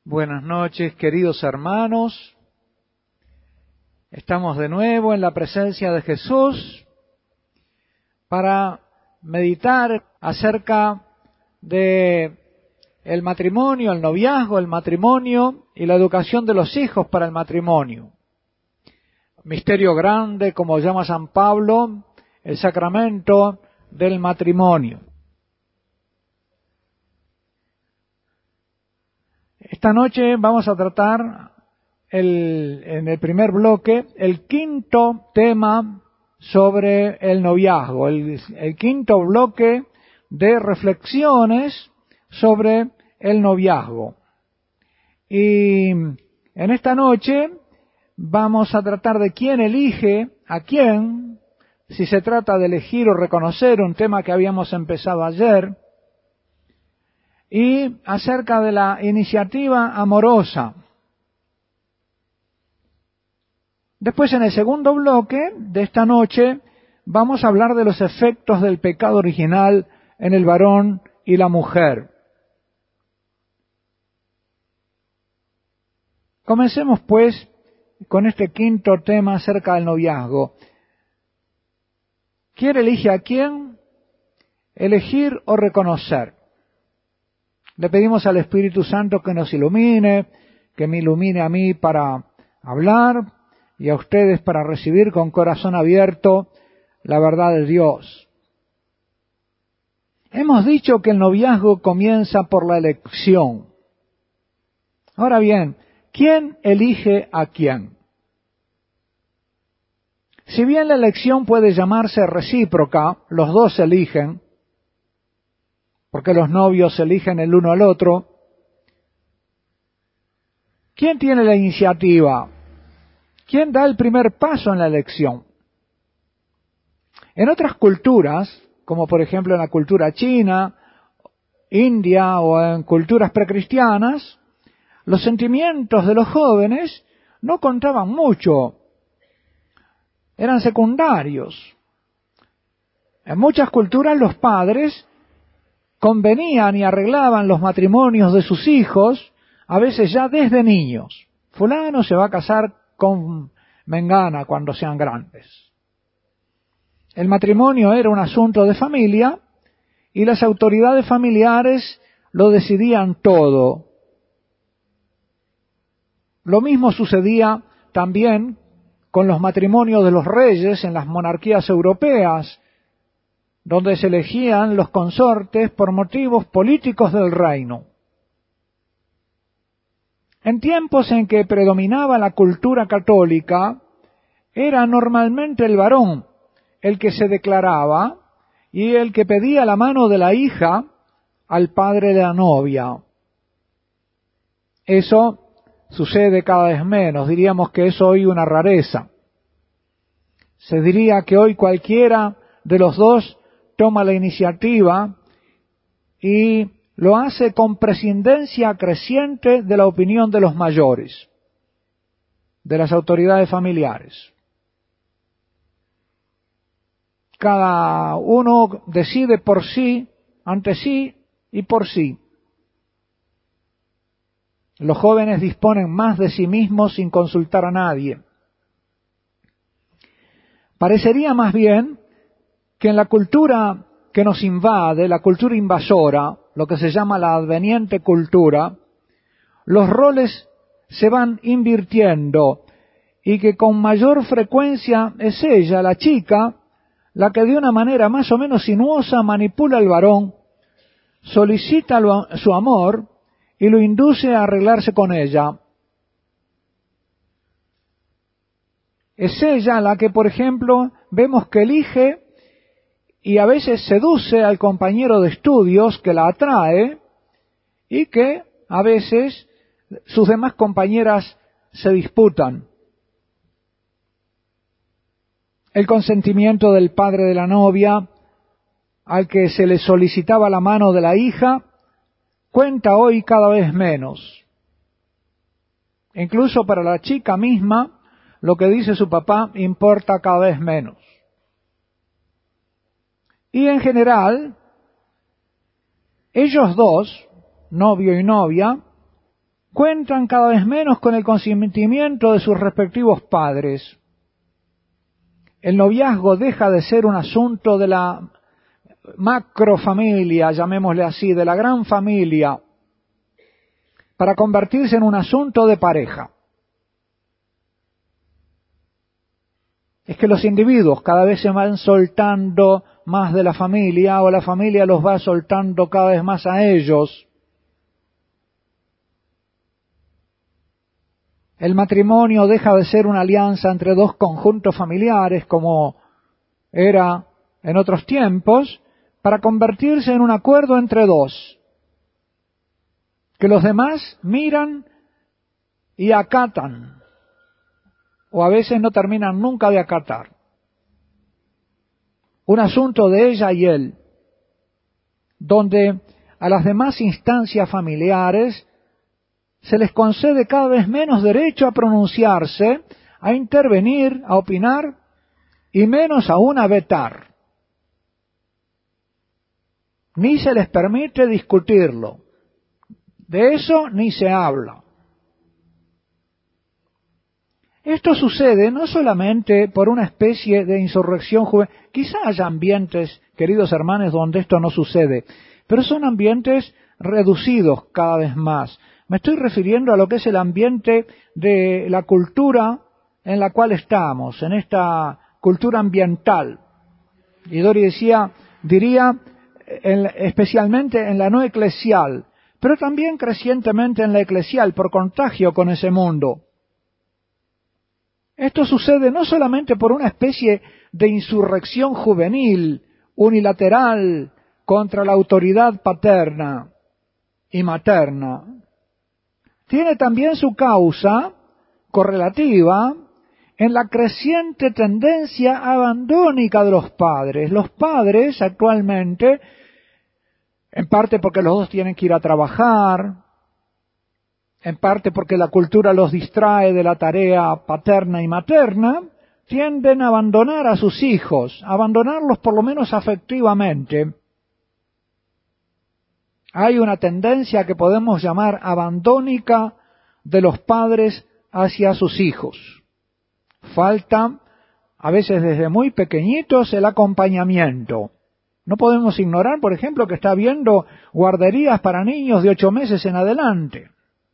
Buenas noches, queridos hermanos. Estamos de nuevo en la presencia de Jesús para meditar acerca de el matrimonio, el noviazgo, el matrimonio y la educación de los hijos para el matrimonio. Misterio grande, como llama San Pablo, el sacramento del matrimonio. Esta noche vamos a tratar en el primer bloque el quinto tema sobre el noviazgo, el quinto bloque de reflexiones sobre el noviazgo. Y en esta noche vamos a tratar de quién elige a quién, si se trata de elegir o reconocer, un tema que habíamos empezado ayer, y acerca de la iniciativa amorosa. Después, en el segundo bloque de esta noche, vamos a hablar de los efectos del pecado original en el varón y la mujer. Comencemos, pues, con este quinto tema acerca del noviazgo. ¿Quién elige a quién? Elegir o reconocer. Le pedimos al Espíritu Santo que nos ilumine, que me ilumine a mí para hablar y a ustedes para recibir con corazón abierto la verdad de Dios. Hemos dicho que el noviazgo comienza por la elección. Ahora bien, ¿quién elige a quién? Si bien la elección puede llamarse recíproca, los dos eligen, porque los novios eligen el uno al otro, ¿quién tiene la iniciativa? ¿Quién da el primer paso en la elección? En otras culturas, como por ejemplo en la cultura china, india o en culturas precristianas, los sentimientos de los jóvenes no contaban mucho, eran secundarios. En muchas culturas los padres convenían y arreglaban los matrimonios de sus hijos, a veces ya desde niños. Fulano se va a casar con mengana cuando sean grandes. El matrimonio era un asunto de familia y las autoridades familiares lo decidían todo. Lo mismo sucedía también con los matrimonios de los reyes en las monarquías europeas, donde se elegían los consortes por motivos políticos del reino. En tiempos en que predominaba la cultura católica, era normalmente el varón el que se declaraba y el que pedía la mano de la hija al padre de la novia. Eso sucede cada vez menos, diríamos que es hoy una rareza. Se diría que hoy cualquiera de los dos toma la iniciativa y lo hace con prescindencia creciente de la opinión de los mayores, de las autoridades familiares. Cada uno decide por sí, ante sí y por sí. Los jóvenes disponen más de sí mismos sin consultar a nadie. Parecería más bien que en la cultura que nos invade, la cultura invasora, lo que se llama la adveniente cultura, los roles se van invirtiendo y que con mayor frecuencia es ella, la chica, la que de una manera más o menos sinuosa manipula al varón, solicita su amor y lo induce a arreglarse con ella. Es ella la que, por ejemplo, vemos que elige y a veces seduce al compañero de estudios que la atrae y que a veces sus demás compañeras se disputan. El consentimiento del padre de la novia, al que se le solicitaba la mano de la hija, cuenta hoy cada vez menos. Incluso para la chica misma, lo que dice su papá importa cada vez menos. Y en general, ellos dos, novio y novia, cuentan cada vez menos con el consentimiento de sus respectivos padres. El noviazgo deja de ser un asunto de la macrofamilia, llamémosle así, de la gran familia, para convertirse en un asunto de pareja. Es que los individuos cada vez se van soltando más de la familia, o la familia los va soltando cada vez más a ellos. El matrimonio deja de ser una alianza entre dos conjuntos familiares, como era en otros tiempos, para convertirse en un acuerdo entre dos, que los demás miran y acatan, o a veces no terminan nunca de acatar. Un asunto de ella y él, donde a las demás instancias familiares se les concede cada vez menos derecho a pronunciarse, a intervenir, a opinar, y menos aún a vetar. Ni se les permite discutirlo. De eso ni se habla. Esto sucede no solamente por una especie de insurrección juvenil. Quizá haya ambientes, queridos hermanos, donde esto no sucede, pero son ambientes reducidos cada vez más. Me estoy refiriendo a lo que es el ambiente de la cultura en la cual estamos, en esta cultura ambiental. Y Dori diría, especialmente en la no eclesial, pero también crecientemente en la eclesial, por contagio con ese mundo. Esto sucede no solamente por una especie de insurrección juvenil, unilateral, contra la autoridad paterna y materna. Tiene también su causa correlativa en la creciente tendencia abandónica de los padres. Los padres actualmente, en parte porque los dos tienen que ir a trabajar, en parte porque la cultura los distrae de la tarea paterna y materna, tienden a abandonar a sus hijos, a abandonarlos por lo menos afectivamente. Hay una tendencia que podemos llamar abandónica de los padres hacia sus hijos. Falta, a veces desde muy pequeñitos, el acompañamiento. No podemos ignorar, por ejemplo, que está habiendo guarderías para niños de 8 meses en adelante.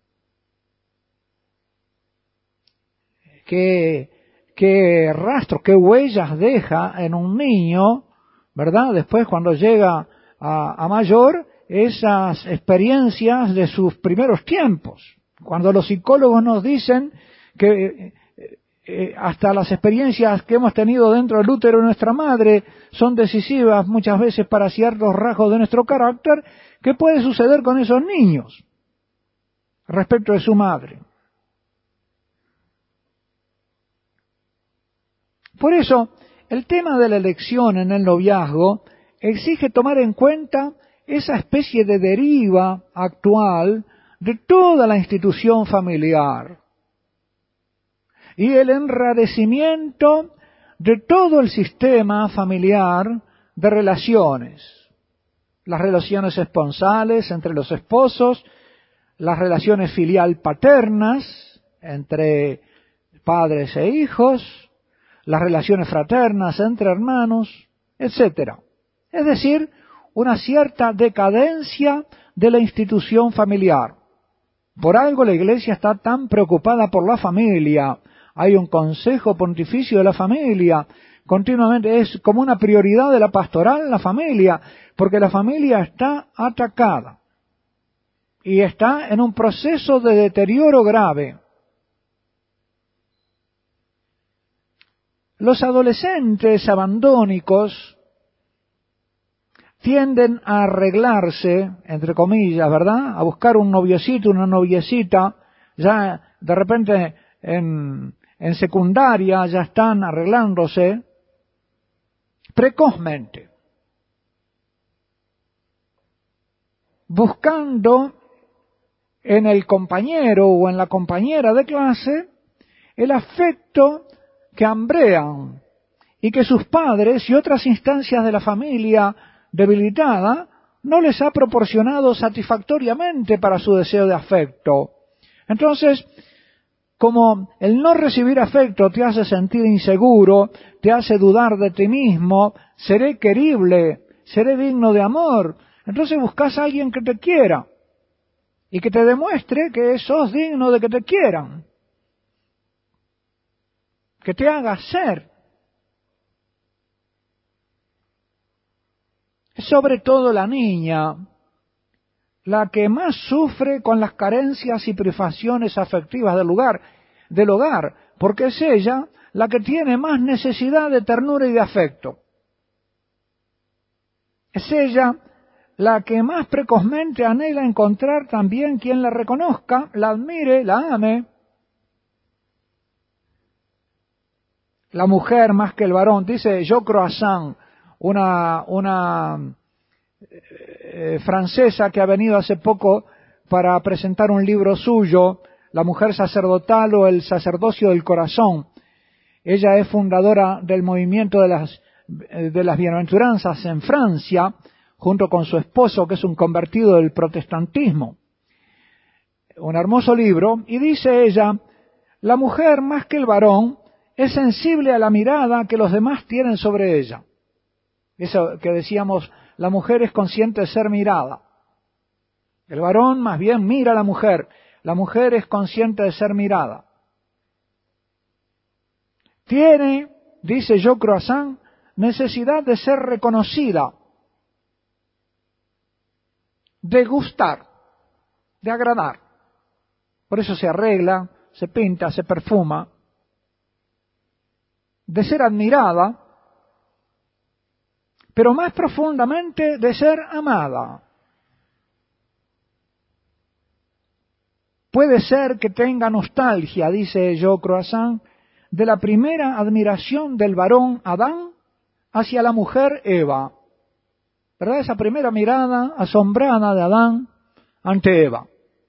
Qué rastros, qué huellas deja en un niño, ¿verdad? Después, cuando llega a mayor, esas experiencias de sus primeros tiempos. Cuando los psicólogos nos dicen que hasta las experiencias que hemos tenido dentro del útero de nuestra madre son decisivas muchas veces para ciertos rasgos de nuestro carácter, ¿qué puede suceder con esos niños respecto de su madre? Por eso, el tema de la elección en el noviazgo exige tomar en cuenta esa especie de deriva actual de toda la institución familiar y el enrarecimiento de todo el sistema familiar de relaciones. Las relaciones esponsales entre los esposos, las relaciones filial paternas entre padres e hijos, las relaciones fraternas entre hermanos, etc. Es decir, una cierta decadencia de la institución familiar. Por algo la Iglesia está tan preocupada por la familia. Hay un consejo pontificio de la familia. Continuamente es como una prioridad de la pastoral la familia, porque la familia está atacada y está en un proceso de deterioro grave. Los adolescentes abandónicos tienden a arreglarse, entre comillas, ¿verdad? A buscar un noviecito, una noviecita, ya de repente en secundaria ya están arreglándose precozmente, buscando en el compañero o en la compañera de clase el afecto que hambrean y que sus padres y otras instancias de la familia debilitada no les ha proporcionado satisfactoriamente para su deseo de afecto. Entonces, como el no recibir afecto te hace sentir inseguro, te hace dudar de ti mismo, seré querible, seré digno de amor, entonces buscas a alguien que te quiera y que te demuestre que sos digno de que te quieran, que te haga ser. Es sobre todo la niña la que más sufre con las carencias y privaciones afectivas del hogar, porque es ella la que tiene más necesidad de ternura y de afecto. Es ella la que más precozmente anhela encontrar también quien la reconozca, la admire, la ame. La mujer más que el varón, dice Jo Croissant, una francesa que ha venido hace poco para presentar un libro suyo, La mujer sacerdotal o el sacerdocio del corazón. Ella es fundadora del movimiento de las bienaventuranzas en Francia, junto con su esposo, que es un convertido del protestantismo. Un hermoso libro, y dice ella, la mujer más que el varón es sensible a la mirada que los demás tienen sobre ella. Eso que decíamos, la mujer es consciente de ser mirada. El varón más bien mira a la mujer es consciente de ser mirada. Tiene, dice Jo Croissant, necesidad de ser reconocida, de gustar, de agradar. Por eso se arregla, se pinta, se perfuma, de ser admirada, pero más profundamente de ser amada. Puede ser que tenga nostalgia, dice Jo Croissant, de la primera admiración del varón Adán hacia la mujer Eva. ¿Verdad? Esa primera mirada asombrada de Adán ante Eva.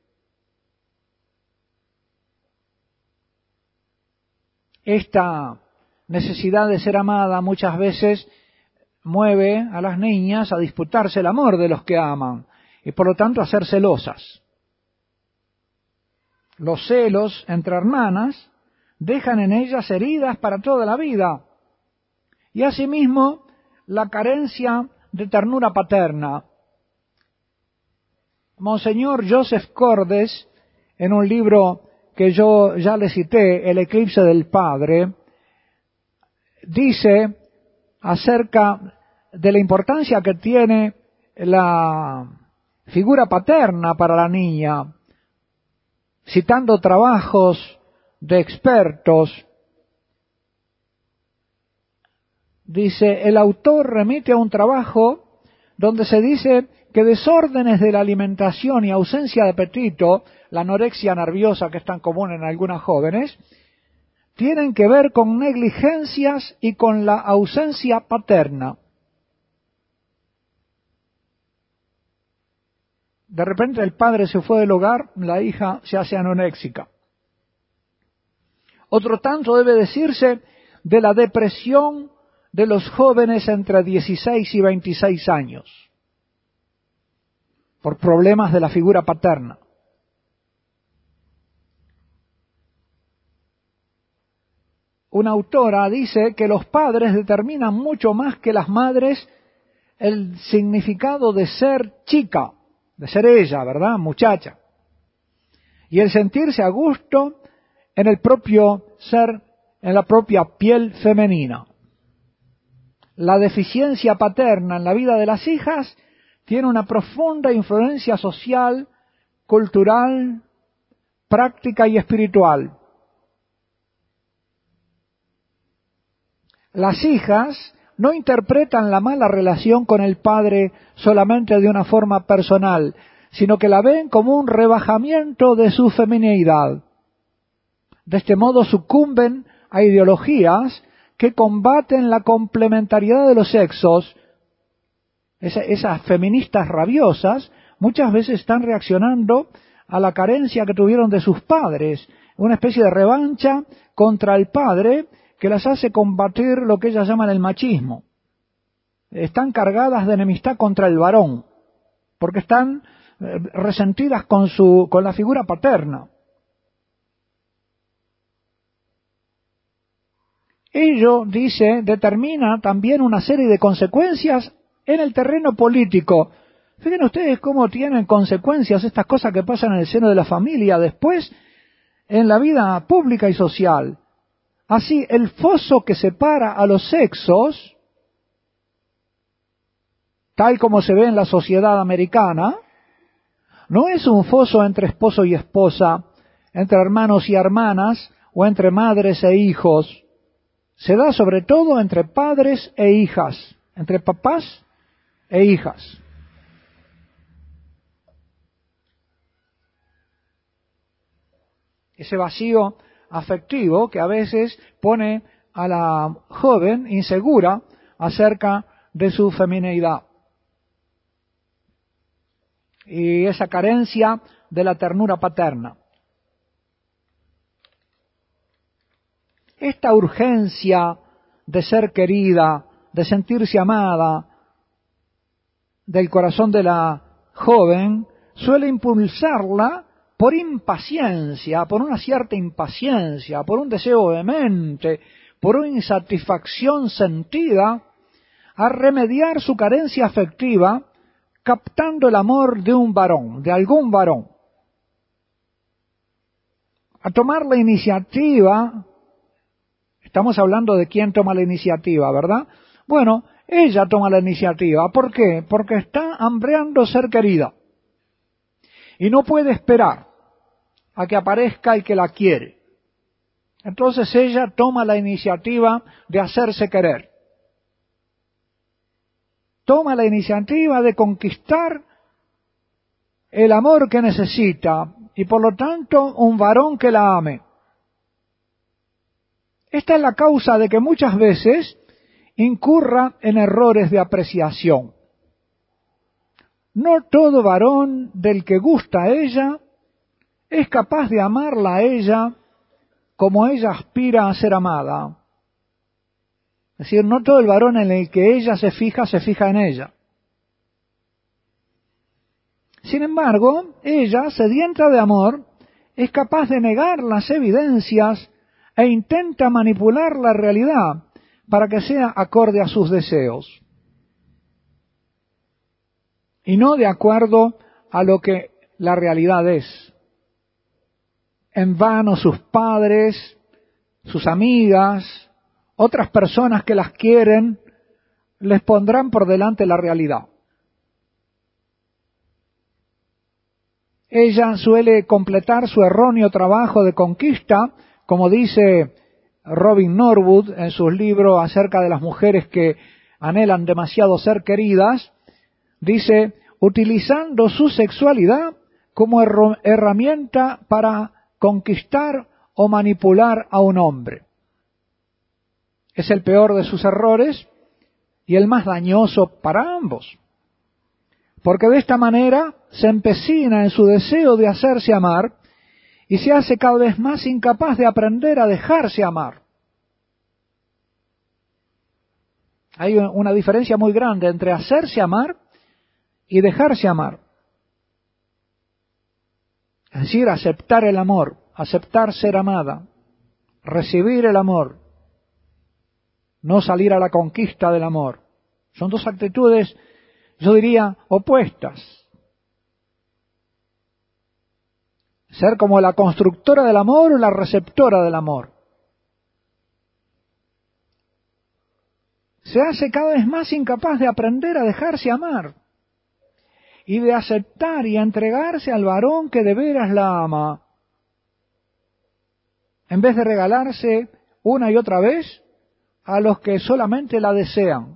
Esta necesidad de ser amada muchas veces mueve a las niñas a disputarse el amor de los que aman y por lo tanto a ser celosas. Los celos entre hermanas dejan en ellas heridas para toda la vida y asimismo la carencia de ternura paterna. Monseñor Joseph Cordes, en un libro que yo ya le cité, El eclipse del Padre, dice acerca de la importancia que tiene la figura paterna para la niña, citando trabajos de expertos. Dice, el autor remite a un trabajo donde se dice que desórdenes de la alimentación y ausencia de apetito, la anorexia nerviosa que es tan común en algunas jóvenes, tienen que ver con negligencias y con la ausencia paterna. De repente el padre se fue del hogar, la hija se hace anoréxica. Otro tanto debe decirse de la depresión de los jóvenes entre 16 y 26 años, por problemas de la figura paterna. Una autora dice que los padres determinan mucho más que las madres el significado de ser chica, de ser ella, ¿verdad? Muchacha. Y el sentirse a gusto en el propio ser, en la propia piel femenina. La deficiencia paterna en la vida de las hijas tiene una profunda influencia social, cultural, práctica y espiritual. Las hijas no interpretan la mala relación con el padre solamente de una forma personal, sino que la ven como un rebajamiento de su femineidad. De este modo sucumben a ideologías que combaten la complementariedad de los sexos. Esas feministas rabiosas muchas veces están reaccionando a la carencia que tuvieron de sus padres, una especie de revancha contra el padre que las hace combatir lo que ellas llaman el machismo. Están cargadas de enemistad contra el varón, porque están resentidas con la figura paterna. ello, dice, determina también una serie de consecuencias en el terreno político. Fíjense ustedes cómo tienen consecuencias estas cosas que pasan en el seno de la familia después en la vida pública y social. Así, el foso que separa a los sexos, tal como se ve en la sociedad americana, no es un foso entre esposo y esposa, entre hermanos y hermanas, o entre madres e hijos. Se da sobre todo entre padres e hijas, entre papás e hijas. Ese vacío afectivo que a veces pone a la joven insegura acerca de su femineidad. Y esa carencia de la ternura paterna. Esta urgencia de ser querida, de sentirse amada, del corazón de la joven, suele impulsarla por impaciencia, por una cierta impaciencia, por un deseo vehemente, por una insatisfacción sentida, a remediar su carencia afectiva, captando el amor de un varón, de algún varón. A tomar la iniciativa, estamos hablando de quién toma la iniciativa, ¿verdad? Bueno, ella toma la iniciativa. ¿Por qué? Porque está hambreando ser querida. Y no puede esperar a que aparezca el que la quiere. Entonces ella toma la iniciativa de hacerse querer. Toma la iniciativa de conquistar el amor que necesita y por lo tanto un varón que la ame. Esta es la causa de que muchas veces incurra en errores de apreciación. No todo varón del que gusta a ella es capaz de amarla a ella como ella aspira a ser amada. Es decir, no todo el varón en el que ella se fija en ella. Sin embargo, ella, sedienta de amor, es capaz de negar las evidencias e intenta manipular la realidad para que sea acorde a sus deseos y no de acuerdo a lo que la realidad es. En vano sus padres, sus amigas, otras personas que las quieren, les pondrán por delante la realidad. Ella suele completar su erróneo trabajo de conquista, como dice Robin Norwood en sus libros acerca de las mujeres que anhelan demasiado ser queridas, dice, utilizando su sexualidad como herramienta para conquistar o manipular a un hombre. Es el peor de sus errores y el más dañoso para ambos, porque de esta manera se empecina en su deseo de hacerse amar y se hace cada vez más incapaz de aprender a dejarse amar. Hay una diferencia muy grande entre hacerse amar y dejarse amar. Es decir, aceptar el amor, aceptar ser amada, recibir el amor, no salir a la conquista del amor. Son dos actitudes, yo diría, opuestas. Ser como la constructora del amor o la receptora del amor. Se hace cada vez más incapaz de aprender a dejarse amar y de aceptar y entregarse al varón que de veras la ama, en vez de regalarse una y otra vez a los que solamente la desean.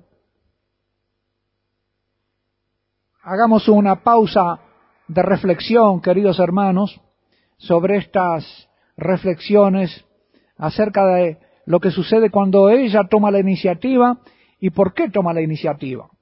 Hagamos una pausa de reflexión, queridos hermanos, sobre estas reflexiones acerca de lo que sucede cuando ella toma la iniciativa y por qué toma la iniciativa.